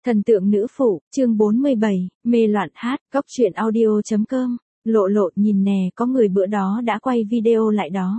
Thần tượng nữ phụ, chương 47, mê loạn hát, góc truyện audio.com, lộ lộ nhìn nè có người bữa đó đã quay video lại đó.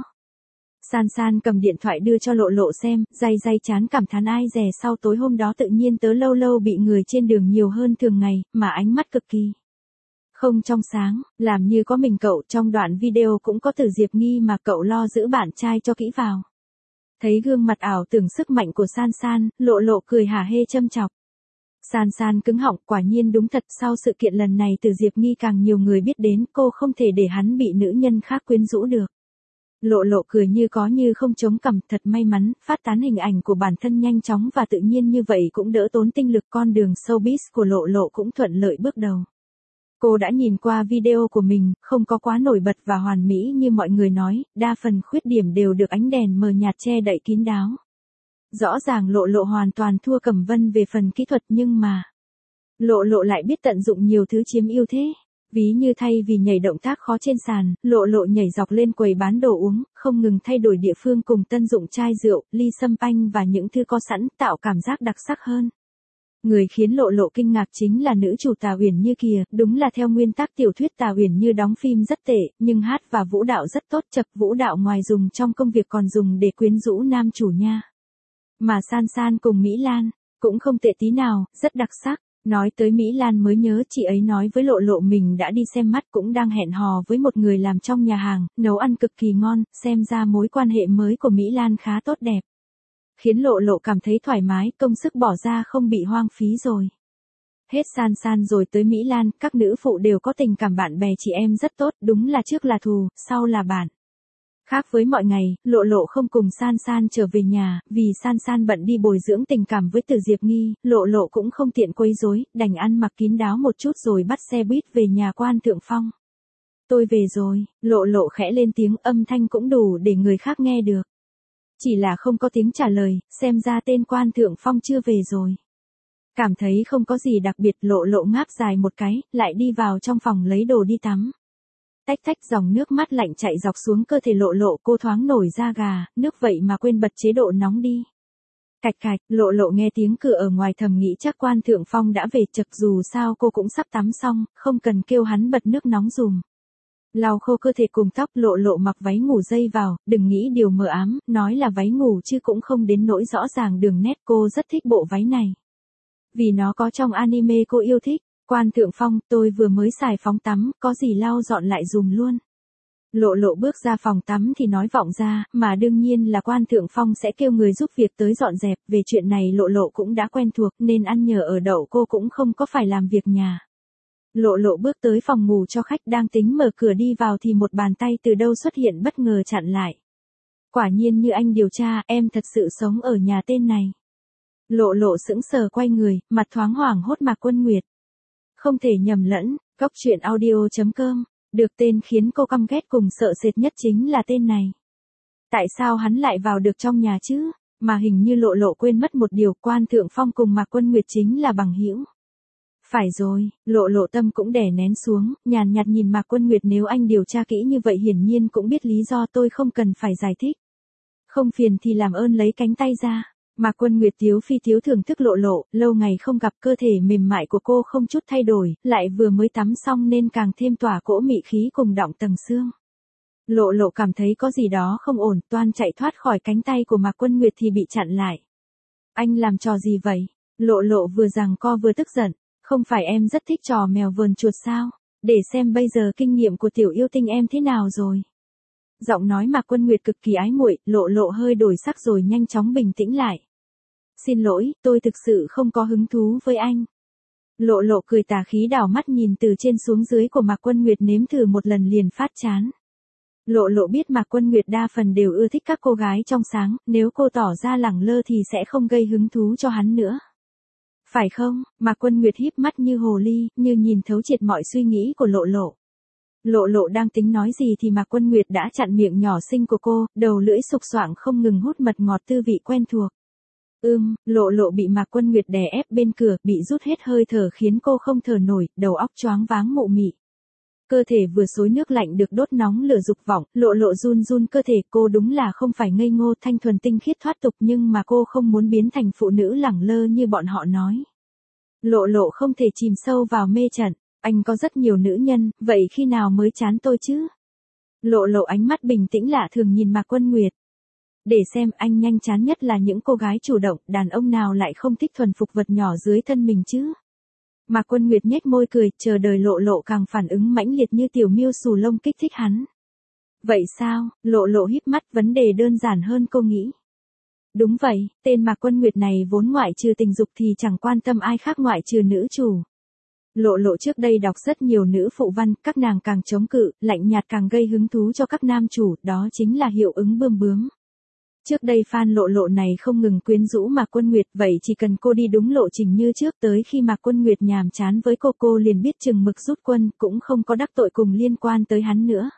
San San cầm điện thoại đưa cho lộ lộ xem, day chán cảm thán ai dè sau tối hôm đó tự nhiên tớ lâu lâu bị người trên đường nhiều hơn thường ngày, mà ánh mắt cực kỳ không trong sáng, làm như có mình cậu. Trong đoạn video cũng có từ Diệp Nghi mà cậu lo giữ bạn trai cho kỹ vào. Thấy gương mặt ảo tưởng sức mạnh của San San, lộ lộ cười hả hê châm chọc. San San cứng họng, quả nhiên đúng thật, sau sự kiện lần này từ Diệp Nghi càng nhiều người biết đến, cô không thể để hắn bị nữ nhân khác quyến rũ được. Lộ lộ cười như có như không, chống cằm, thật may mắn, phát tán hình ảnh của bản thân nhanh chóng và tự nhiên như vậy cũng đỡ tốn tinh lực, con đường showbiz của lộ lộ cũng thuận lợi bước đầu. Cô đã nhìn qua video của mình, không có quá nổi bật và hoàn mỹ như mọi người nói, đa phần khuyết điểm đều được ánh đèn mờ nhạt che đậy kín đáo. Rõ ràng lộ lộ hoàn toàn thua Cẩm Vân về phần kỹ thuật, nhưng mà lộ lộ lại biết tận dụng nhiều thứ chiếm ưu thế. Ví như thay vì nhảy động tác khó trên sàn, lộ lộ nhảy dọc lên quầy bán đồ uống, không ngừng thay đổi địa phương cùng tân dụng chai rượu, ly sâm panh và những thứ có sẵn, tạo cảm giác đặc sắc hơn. Người khiến lộ lộ kinh ngạc chính là nữ chủ Tà Uyển Như kìa, đúng là theo nguyên tắc tiểu thuyết Tà Uyển Như đóng phim rất tệ, nhưng hát và vũ đạo rất tốt, chập vũ đạo ngoài dùng trong công việc còn dùng để quyến rũ nam chủ nha. Mà San San cùng Mỹ Lan, cũng không tệ tí nào, rất đặc sắc. Nói tới Mỹ Lan mới nhớ chị ấy nói với lộ lộ mình đã đi xem mắt, cũng đang hẹn hò với một người làm trong nhà hàng, nấu ăn cực kỳ ngon, xem ra mối quan hệ mới của Mỹ Lan khá tốt đẹp. Khiến lộ lộ cảm thấy thoải mái, công sức bỏ ra không bị hoang phí rồi. Hết San San rồi tới Mỹ Lan, các nữ phụ đều có tình cảm bạn bè chị em rất tốt, đúng là trước là thù, sau là bạn. Khác với mọi ngày, lộ lộ không cùng San San trở về nhà, vì San San bận đi bồi dưỡng tình cảm với Từ Diệp Nghi, lộ lộ cũng không tiện quấy rối, đành ăn mặc kín đáo một chút rồi bắt xe buýt về nhà Quan Thượng Phong. Tôi về rồi, lộ lộ khẽ lên tiếng, âm thanh cũng đủ để người khác nghe được. Chỉ là không có tiếng trả lời, xem ra tên Quan Thượng Phong chưa về rồi. Cảm thấy không có gì đặc biệt, lộ lộ ngáp dài một cái, lại đi vào trong phòng lấy đồ đi tắm. Tách tách, dòng nước mắt lạnh chạy dọc xuống cơ thể lộ lộ, cô thoáng nổi da gà, nước vậy mà quên bật chế độ nóng đi. Cạch cạch, lộ lộ nghe tiếng cửa ở ngoài thầm nghĩ chắc Quan Thượng Phong đã về, chực dù sao cô cũng sắp tắm xong, không cần kêu hắn bật nước nóng dùm. Lau khô cơ thể cùng tóc, lộ lộ mặc váy ngủ dây vào, đừng nghĩ điều mờ ám, nói là váy ngủ chứ cũng không đến nỗi rõ ràng đường nét, cô rất thích bộ váy này. Vì nó có trong anime cô yêu thích. Quan Thượng Phong, tôi vừa mới xài phóng tắm, có gì lau dọn lại dùm luôn. Lộ lộ bước ra phòng tắm thì nói vọng ra, mà đương nhiên là Quan Thượng Phong sẽ kêu người giúp việc tới dọn dẹp, về chuyện này lộ lộ cũng đã quen thuộc nên ăn nhờ ở đậu cô cũng không có phải làm việc nhà. Lộ lộ bước tới phòng ngủ cho khách, đang tính mở cửa đi vào thì một bàn tay từ đâu xuất hiện bất ngờ chặn lại. Quả nhiên như anh điều tra, em thật sự sống ở nhà tên này. Lộ lộ sững sờ quay người, mặt thoáng hoảng hốt Mạc Quân Nguyệt. Không thể nhầm lẫn, góc truyện audio.com, được tên khiến cô căm ghét cùng sợ sệt nhất chính là tên này. Tại sao hắn lại vào được trong nhà chứ? Mà hình như lộ lộ quên mất một điều, Quan Thượng Phong cùng Mạc Quân Nguyệt chính là bằng hữu. Phải rồi, lộ lộ tâm cũng đè nén xuống, nhàn nhạt nhìn Mạc Quân Nguyệt, nếu anh điều tra kỹ như vậy hiển nhiên cũng biết lý do, tôi không cần phải giải thích. Không phiền thì làm ơn lấy cánh tay ra. Mạc Quân Nguyệt tiếu phi tiếu thưởng thức lộ lộ, lâu ngày không gặp cơ thể mềm mại của cô không chút thay đổi, lại vừa mới tắm xong nên càng thêm tỏa cỗ mị khí cùng đọng tầng xương. Lộ lộ cảm thấy có gì đó không ổn, toan chạy thoát khỏi cánh tay của Mạc Quân Nguyệt thì bị chặn lại. Anh làm trò gì vậy? Lộ lộ vừa giằng co vừa tức giận, không phải em rất thích trò mèo vờn chuột sao? Để xem bây giờ kinh nghiệm của tiểu yêu tinh em thế nào rồi. Giọng nói Mạc Quân Nguyệt cực kỳ ái muội, lộ lộ hơi đổi sắc rồi nhanh chóng bình tĩnh lại. Xin lỗi, tôi thực sự không có hứng thú với anh. Lộ lộ cười tà khí đảo mắt nhìn từ trên xuống dưới của Mạc Quân Nguyệt, nếm thử một lần liền phát chán. Lộ lộ biết Mạc Quân Nguyệt đa phần đều ưa thích các cô gái trong sáng, nếu cô tỏ ra lẳng lơ thì sẽ không gây hứng thú cho hắn nữa. Phải không? Mạc Quân Nguyệt híp mắt như hồ ly, như nhìn thấu triệt mọi suy nghĩ của lộ lộ. Lộ lộ đang tính nói gì thì Mạc Quân Nguyệt đã chặn miệng nhỏ xinh của cô, đầu lưỡi sục soạng không ngừng hút mật ngọt tư vị quen thuộc. Lộ lộ bị Mạc Quân Nguyệt đè ép bên cửa, bị rút hết hơi thở khiến cô không thở nổi, đầu óc choáng váng mụ mị. Cơ thể vừa xối nước lạnh được đốt nóng lửa dục vọng, lộ lộ run run cơ thể, cô đúng là không phải ngây ngô thanh thuần tinh khiết thoát tục, nhưng mà cô không muốn biến thành phụ nữ lẳng lơ như bọn họ nói. Lộ lộ không thể chìm sâu vào mê trận, anh có rất nhiều nữ nhân, vậy khi nào mới chán tôi chứ? Lộ lộ ánh mắt bình tĩnh lạ thường nhìn Mạc Quân Nguyệt. Để xem anh nhanh chán nhất là những cô gái chủ động, đàn ông nào lại không thích thuần phục vật nhỏ dưới thân mình chứ? Mạc Quân Nguyệt nhếch môi cười, chờ đợi lộ lộ càng phản ứng mãnh liệt như tiểu miêu xù lông kích thích hắn. Vậy sao? Lộ lộ híp mắt, vấn đề đơn giản hơn cô nghĩ. Đúng vậy, tên Mạc Quân Nguyệt này vốn ngoại trừ tình dục thì chẳng quan tâm ai khác ngoại trừ nữ chủ. Lộ lộ trước đây đọc rất nhiều nữ phụ văn, các nàng càng chống cự, lạnh nhạt càng gây hứng thú cho các nam chủ, đó chính là hiệu ứng bươm bướm. Trước đây fan lộ lộ này không ngừng quyến rũ Mạc Quân Nguyệt, vậy chỉ cần cô đi đúng lộ trình như trước, tới khi Mạc Quân Nguyệt nhàm chán với cô liền biết chừng mực rút quân, cũng không có đắc tội cùng liên quan tới hắn nữa.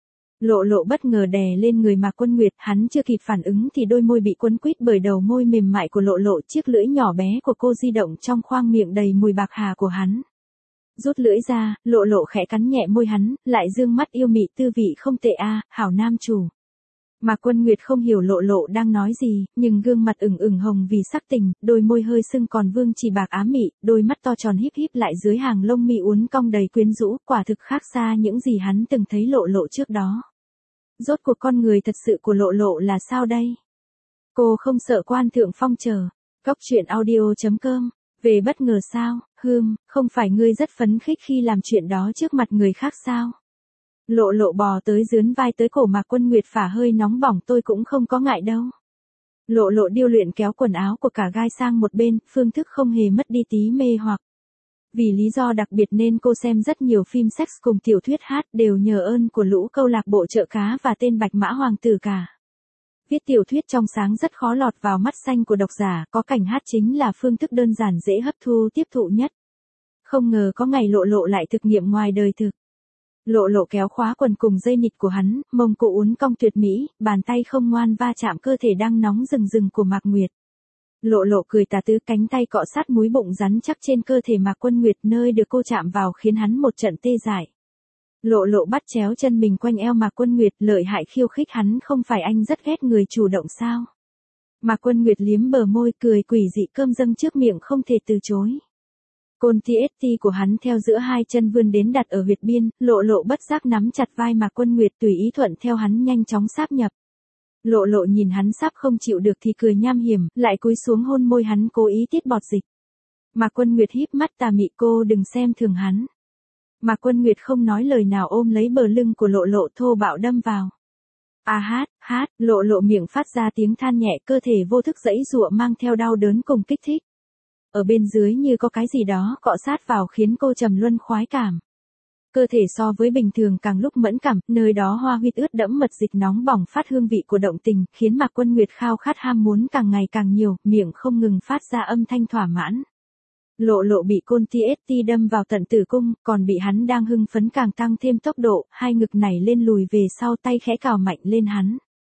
Lộ lộ bất ngờ đè lên người Mạc Quân Nguyệt, hắn chưa kịp phản ứng thì đôi môi bị quấn quýt bởi đầu môi mềm mại của lộ lộ, chiếc lưỡi nhỏ bé của cô di động trong khoang miệng đầy mùi bạc hà của hắn. Rút lưỡi ra, lộ lộ khẽ cắn nhẹ môi hắn, lại dương mắt yêu mị, tư vị không tệ a, hảo nam chủ. Mạc Quân Nguyệt không hiểu lộ lộ đang nói gì, nhưng gương mặt ửng hồng vì sắc tình, đôi môi hơi sưng còn vương chỉ bạc ám mị, đôi mắt to tròn híp híp lại dưới hàng lông mi uốn cong đầy quyến rũ, quả thực khác xa những gì hắn từng thấy lộ lộ trước đó. Rốt cuộc con người thật sự của lộ lộ là sao đây? Cô không sợ Quan Thượng Phong chờ. Góc truyện audio.com. Về bất ngờ sao? Không phải ngươi rất phấn khích khi làm chuyện đó trước mặt người khác sao? Lộ lộ bò tới dướn vai tới cổ Mạc Quân Nguyệt, phả hơi nóng bỏng, tôi cũng không có ngại đâu. Lộ lộ điêu luyện kéo quần áo của cả gai sang một bên, phương thức không hề mất đi tí mê hoặc. Vì lý do đặc biệt nên cô xem rất nhiều phim sex cùng tiểu thuyết hát, đều nhờ ơn của lũ câu lạc bộ chợ cá và tên Bạch Mã Hoàng tử cả. Viết tiểu thuyết trong sáng rất khó lọt vào mắt xanh của độc giả, có cảnh hát chính là phương thức đơn giản dễ hấp thu tiếp thụ nhất. Không ngờ có ngày lộ lộ lại thực nghiệm ngoài đời thực. Lộ lộ kéo khóa quần cùng dây nịt của hắn, mông cổ uốn cong tuyệt mỹ, bàn tay không ngoan va chạm cơ thể đang nóng rừng rừng của Mạc Nguyệt. Lộ lộ cười tà tứ, cánh tay cọ sát múi bụng rắn chắc trên cơ thể Mạc Quân Nguyệt, nơi được cô chạm vào khiến hắn một trận tê dại. Lộ lộ bắt chéo chân mình quanh eo Mạc Quân Nguyệt, lợi hại khiêu khích hắn, không phải anh rất ghét người chủ động sao? Mạc Quân Nguyệt liếm bờ môi, cười quỷ dị, cơm dâng trước miệng không thể từ chối. Côn TST của hắn theo giữa hai chân vươn đến đặt ở huyệt biên, lộ lộ bất giác nắm chặt vai Mạc Quân Nguyệt, tùy ý thuận theo hắn nhanh chóng sáp nhập. Lộ lộ nhìn hắn sắp không chịu được thì cười nham hiểm, lại cúi xuống hôn môi hắn, cố ý tiết bọt dịch. Mạc Quân Nguyệt híp mắt tà mị, cô đừng xem thường hắn. Mạc Quân Nguyệt không nói lời nào, ôm lấy bờ lưng của lộ lộ thô bạo đâm vào. Hát, lộ lộ miệng phát ra tiếng than nhẹ, cơ thể vô thức giãy giụa mang theo đau đớn cùng kích thích. Ở bên dưới như có cái gì đó cọ sát vào khiến cô trầm luân khoái cảm. Cơ thể so với bình thường càng lúc mẫn cảm, nơi đó hoa huyết ướt đẫm mật dịch nóng bỏng phát hương vị của động tình, khiến Mạc Quân Nguyệt khao khát ham muốn càng ngày càng nhiều, miệng không ngừng phát ra âm thanh thỏa mãn. Lộ lộ bị côn TST đâm vào tận tử cung, còn bị hắn đang hưng phấn càng tăng thêm tốc độ, hai ngực nảy lên lùi về sau, tay khẽ cào mạnh lên hắn.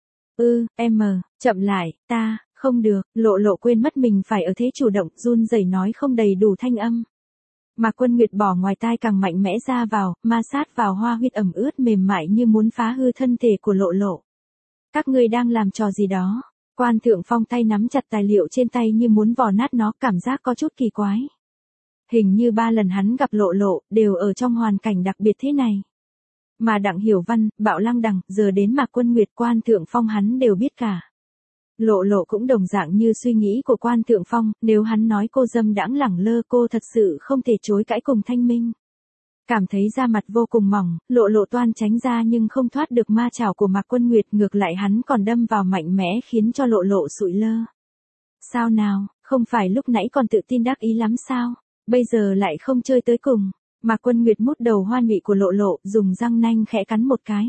Chậm lại, ta, không được, lộ lộ quên mất mình phải ở thế chủ động, run rẩy nói không đầy đủ thanh âm. Mạc Quân Nguyệt bỏ ngoài tai càng mạnh mẽ ra vào, ma sát vào hoa huyết ẩm ướt mềm mại như muốn phá hư thân thể của lộ lộ. Các ngươi đang làm trò gì đó? Quan Thượng Phong tay nắm chặt tài liệu trên tay như muốn vò nát nó, cảm giác có chút kỳ quái. Hình như 3 lần hắn gặp lộ lộ, đều ở trong hoàn cảnh đặc biệt thế này. Mà Đặng Hiểu Văn, Bạo Lăng Đằng, giờ đến Mạc Quân Nguyệt, Quan Thượng Phong hắn đều biết cả. Lộ lộ cũng đồng dạng như suy nghĩ của Quan Thượng Phong, nếu hắn nói cô dâm đãng lẳng lơ, cô thật sự không thể chối cãi cùng thanh minh. Cảm thấy da mặt vô cùng mỏng, lộ lộ toan tránh ra nhưng không thoát được ma chảo của Mạc Quân Nguyệt, ngược lại hắn còn đâm vào mạnh mẽ khiến cho lộ lộ sụi lơ. Sao nào, không phải lúc nãy còn tự tin đắc ý lắm sao, bây giờ lại không chơi tới cùng. Mạc Quân Nguyệt mút đầu hoa nhụy của lộ lộ, dùng răng nanh khẽ cắn một cái.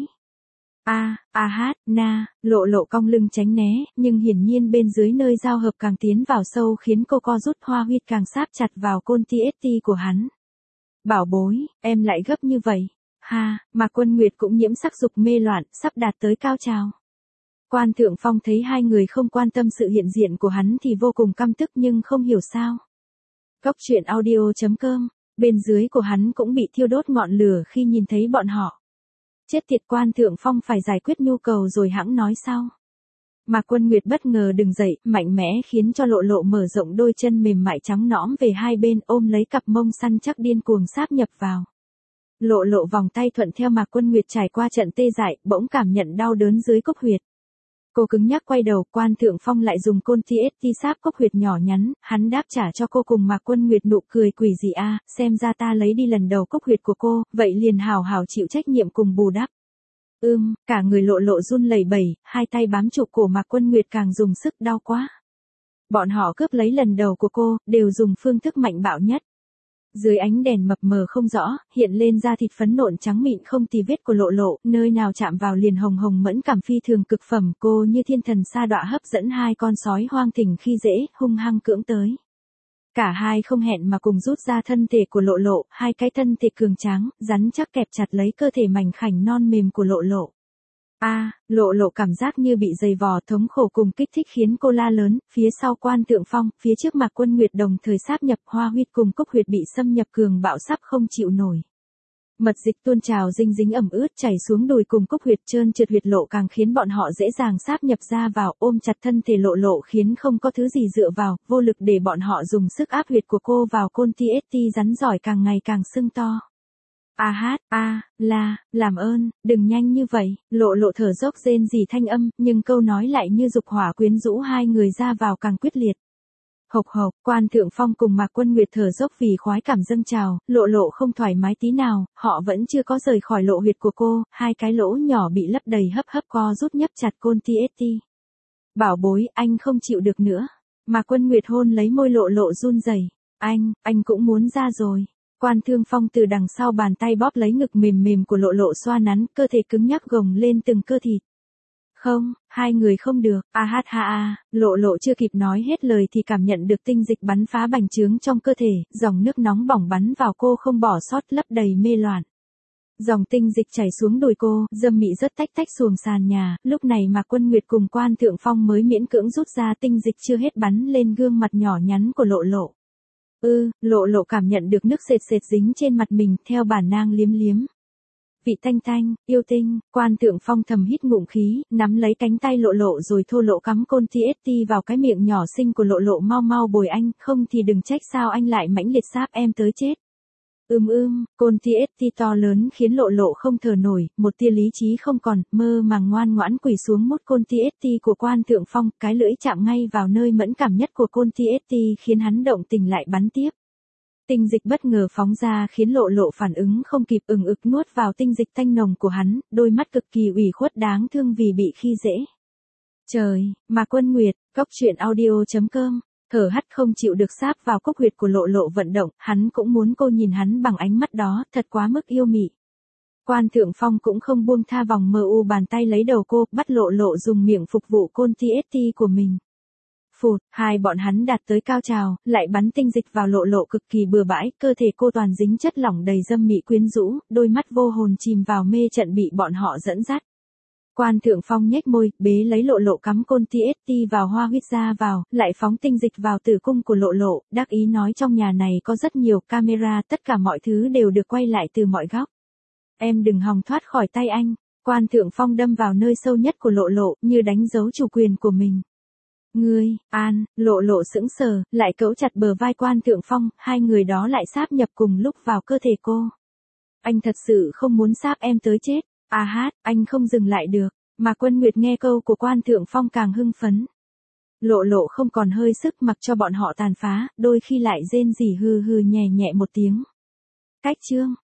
Lộ lộ cong lưng tránh né, nhưng hiển nhiên bên dưới nơi giao hợp càng tiến vào sâu khiến cô co rút, hoa huyết càng sáp chặt vào côn TST của hắn. Bảo bối, em lại gấp như vậy. Mạc Quân Nguyệt cũng nhiễm sắc dục mê loạn, sắp đạt tới cao trào. Quan Thượng Phong thấy hai người không quan tâm sự hiện diện của hắn thì vô cùng căm tức nhưng không hiểu sao. Góc truyện audio.com, bên dưới của hắn cũng bị thiêu đốt ngọn lửa khi nhìn thấy bọn họ. Chết tiệt, Quan Thượng Phong phải giải quyết nhu cầu rồi hẵng nói sau. Mạc Quân Nguyệt bất ngờ đứng dậy, mạnh mẽ khiến cho lộ lộ mở rộng đôi chân mềm mại trắng nõm về hai bên ôm lấy cặp mông săn chắc điên cuồng sáp nhập vào. Lộ lộ vòng tay thuận theo Mạc Quân Nguyệt trải qua trận tê dại, bỗng cảm nhận đau đớn dưới cốc huyệt. Cô cứng nhắc quay đầu, Quan Thượng Phong lại dùng côn TST sáp cốc huyệt nhỏ nhắn, hắn đáp trả cho cô cùng Mạc Quân Nguyệt nụ cười quỷ dị a, xem ra ta lấy đi lần đầu cốc huyệt của cô, vậy liền hào hào chịu trách nhiệm cùng bù đắp. Cả người lộ lộ run lẩy bẩy, hai tay bám chụp cổ Mạc Quân Nguyệt càng dùng sức đau quá. Bọn họ cướp lấy lần đầu của cô, đều dùng phương thức mạnh bạo nhất. Dưới ánh đèn mập mờ không rõ, hiện lên da thịt phấn nộn trắng mịn không tì vết của lộ lộ, nơi nào chạm vào liền hồng hồng mẫn cảm phi thường cực phẩm, cô như thiên thần sa đọa hấp dẫn hai con sói hoang thỉnh khi dễ, hung hăng cưỡng tới. Cả hai không hẹn mà cùng rút ra thân thể của lộ lộ, hai cái thân thể cường tráng, rắn chắc kẹp chặt lấy cơ thể mảnh khảnh non mềm của lộ lộ. Lộ lộ cảm giác như bị dày vò, thống khổ cùng kích thích khiến cô la lớn, phía sau Quan Thượng Phong, phía trước Mạc Quân Nguyệt đồng thời sáp nhập hoa huyết cùng cốc huyệt bị xâm nhập cường bạo sắp không chịu nổi. Mật dịch tuôn trào dinh dính ẩm ướt chảy xuống đùi cùng cốc huyệt trơn trượt huyệt lộ càng khiến bọn họ dễ dàng sáp nhập ra vào, ôm chặt thân thể lộ lộ khiến không có thứ gì dựa vào, vô lực để bọn họ dùng sức áp huyệt của cô vào côn TST rắn giỏi càng ngày càng sưng to. Làm ơn, đừng nhanh như vậy, lộ lộ thở dốc rên rỉ thanh âm, nhưng câu nói lại như dục hỏa quyến rũ hai người ra vào càng quyết liệt. Hộc, Quan Thượng Phong cùng Mạc Quân Nguyệt thở dốc vì khoái cảm dâng trào, lộ lộ không thoải mái tí nào, họ vẫn chưa có rời khỏi lộ huyệt của cô, hai cái lỗ nhỏ bị lấp đầy hấp co rút nhấp chặt côn TST. Bảo bối, anh không chịu được nữa. Mạc Quân Nguyệt hôn lấy môi lộ lộ run rẩy. Anh cũng muốn ra rồi. Quan Thương Phong từ đằng sau bàn tay bóp lấy ngực mềm mềm của lộ lộ xoa nắn, cơ thể cứng nhắc gồng lên từng cơ thịt. Không, hai người không được, lộ lộ chưa kịp nói hết lời thì cảm nhận được tinh dịch bắn phá bành trướng trong cơ thể, dòng nước nóng bỏng bắn vào cô không bỏ sót lấp đầy mê loạn. Dòng tinh dịch chảy xuống đùi cô, dâm mị rất tách tách xuồng sàn nhà, lúc này Mạc Quân Nguyệt cùng Quan Thượng Phong mới miễn cưỡng rút ra tinh dịch chưa hết bắn lên gương mặt nhỏ nhắn của lộ lộ. Lộ lộ cảm nhận được nước sệt sệt dính trên mặt mình, theo bản năng liếm liếm. Vị tanh, yêu tinh, Quan Thượng Phong thầm hít ngụm khí, nắm lấy cánh tay lộ lộ rồi thô lỗ cắm côn TST vào cái miệng nhỏ xinh của lộ lộ, mau bồi anh, không thì đừng trách sao anh lại mãnh liệt sáp em tới chết. Côn TST to lớn khiến lộ lộ không thở nổi, một tia lý trí không còn, mơ màng ngoan ngoãn quỳ xuống mút côn TST của Quan Thượng Phong, cái lưỡi chạm ngay vào nơi mẫn cảm nhất của côn TST khiến hắn động tình lại bắn tiếp. Tinh dịch bất ngờ phóng ra khiến lộ lộ phản ứng không kịp, ực nuốt vào tinh dịch tanh nồng của hắn, đôi mắt cực kỳ ủy khuất đáng thương vì bị khi dễ. Trời, Mạc Quân Nguyệt, coctruyện.audio.com. Thở hắt không chịu được sáp vào cốc huyệt của lộ lộ vận động, hắn cũng muốn cô nhìn hắn bằng ánh mắt đó, thật quá mức yêu mị. Quan Thượng Phong cũng không buông tha vòng mờ u bàn tay lấy đầu cô, bắt lộ lộ dùng miệng phục vụ côn TST của mình. Hai bọn hắn đạt tới cao trào, lại bắn tinh dịch vào lộ lộ cực kỳ bừa bãi, cơ thể cô toàn dính chất lỏng đầy dâm mị quyến rũ, đôi mắt vô hồn chìm vào mê trận bị bọn họ dẫn dắt. Quan Thượng Phong nhếch môi, bế lấy lộ lộ cắm côn TST vào hoa huyết ra vào, lại phóng tinh dịch vào tử cung của lộ lộ, đắc ý nói trong nhà này có rất nhiều camera, tất cả mọi thứ đều được quay lại từ mọi góc. Em đừng hòng thoát khỏi tay anh. Quan Thượng Phong đâm vào nơi sâu nhất của lộ lộ, như đánh dấu chủ quyền của mình. Ngươi, lộ lộ sững sờ, lại cấu chặt bờ vai Quan Thượng Phong, hai người đó lại sáp nhập cùng lúc vào cơ thể cô. Anh thật sự không muốn sáp em tới chết. Anh không dừng lại được. Mà Quân Nguyệt nghe câu của Quan Thượng Phong càng hưng phấn. Lộ lộ không còn hơi sức mặc cho bọn họ tàn phá, đôi khi lại rên rỉ hừ nhẹ nhẹ một tiếng. Cách chương.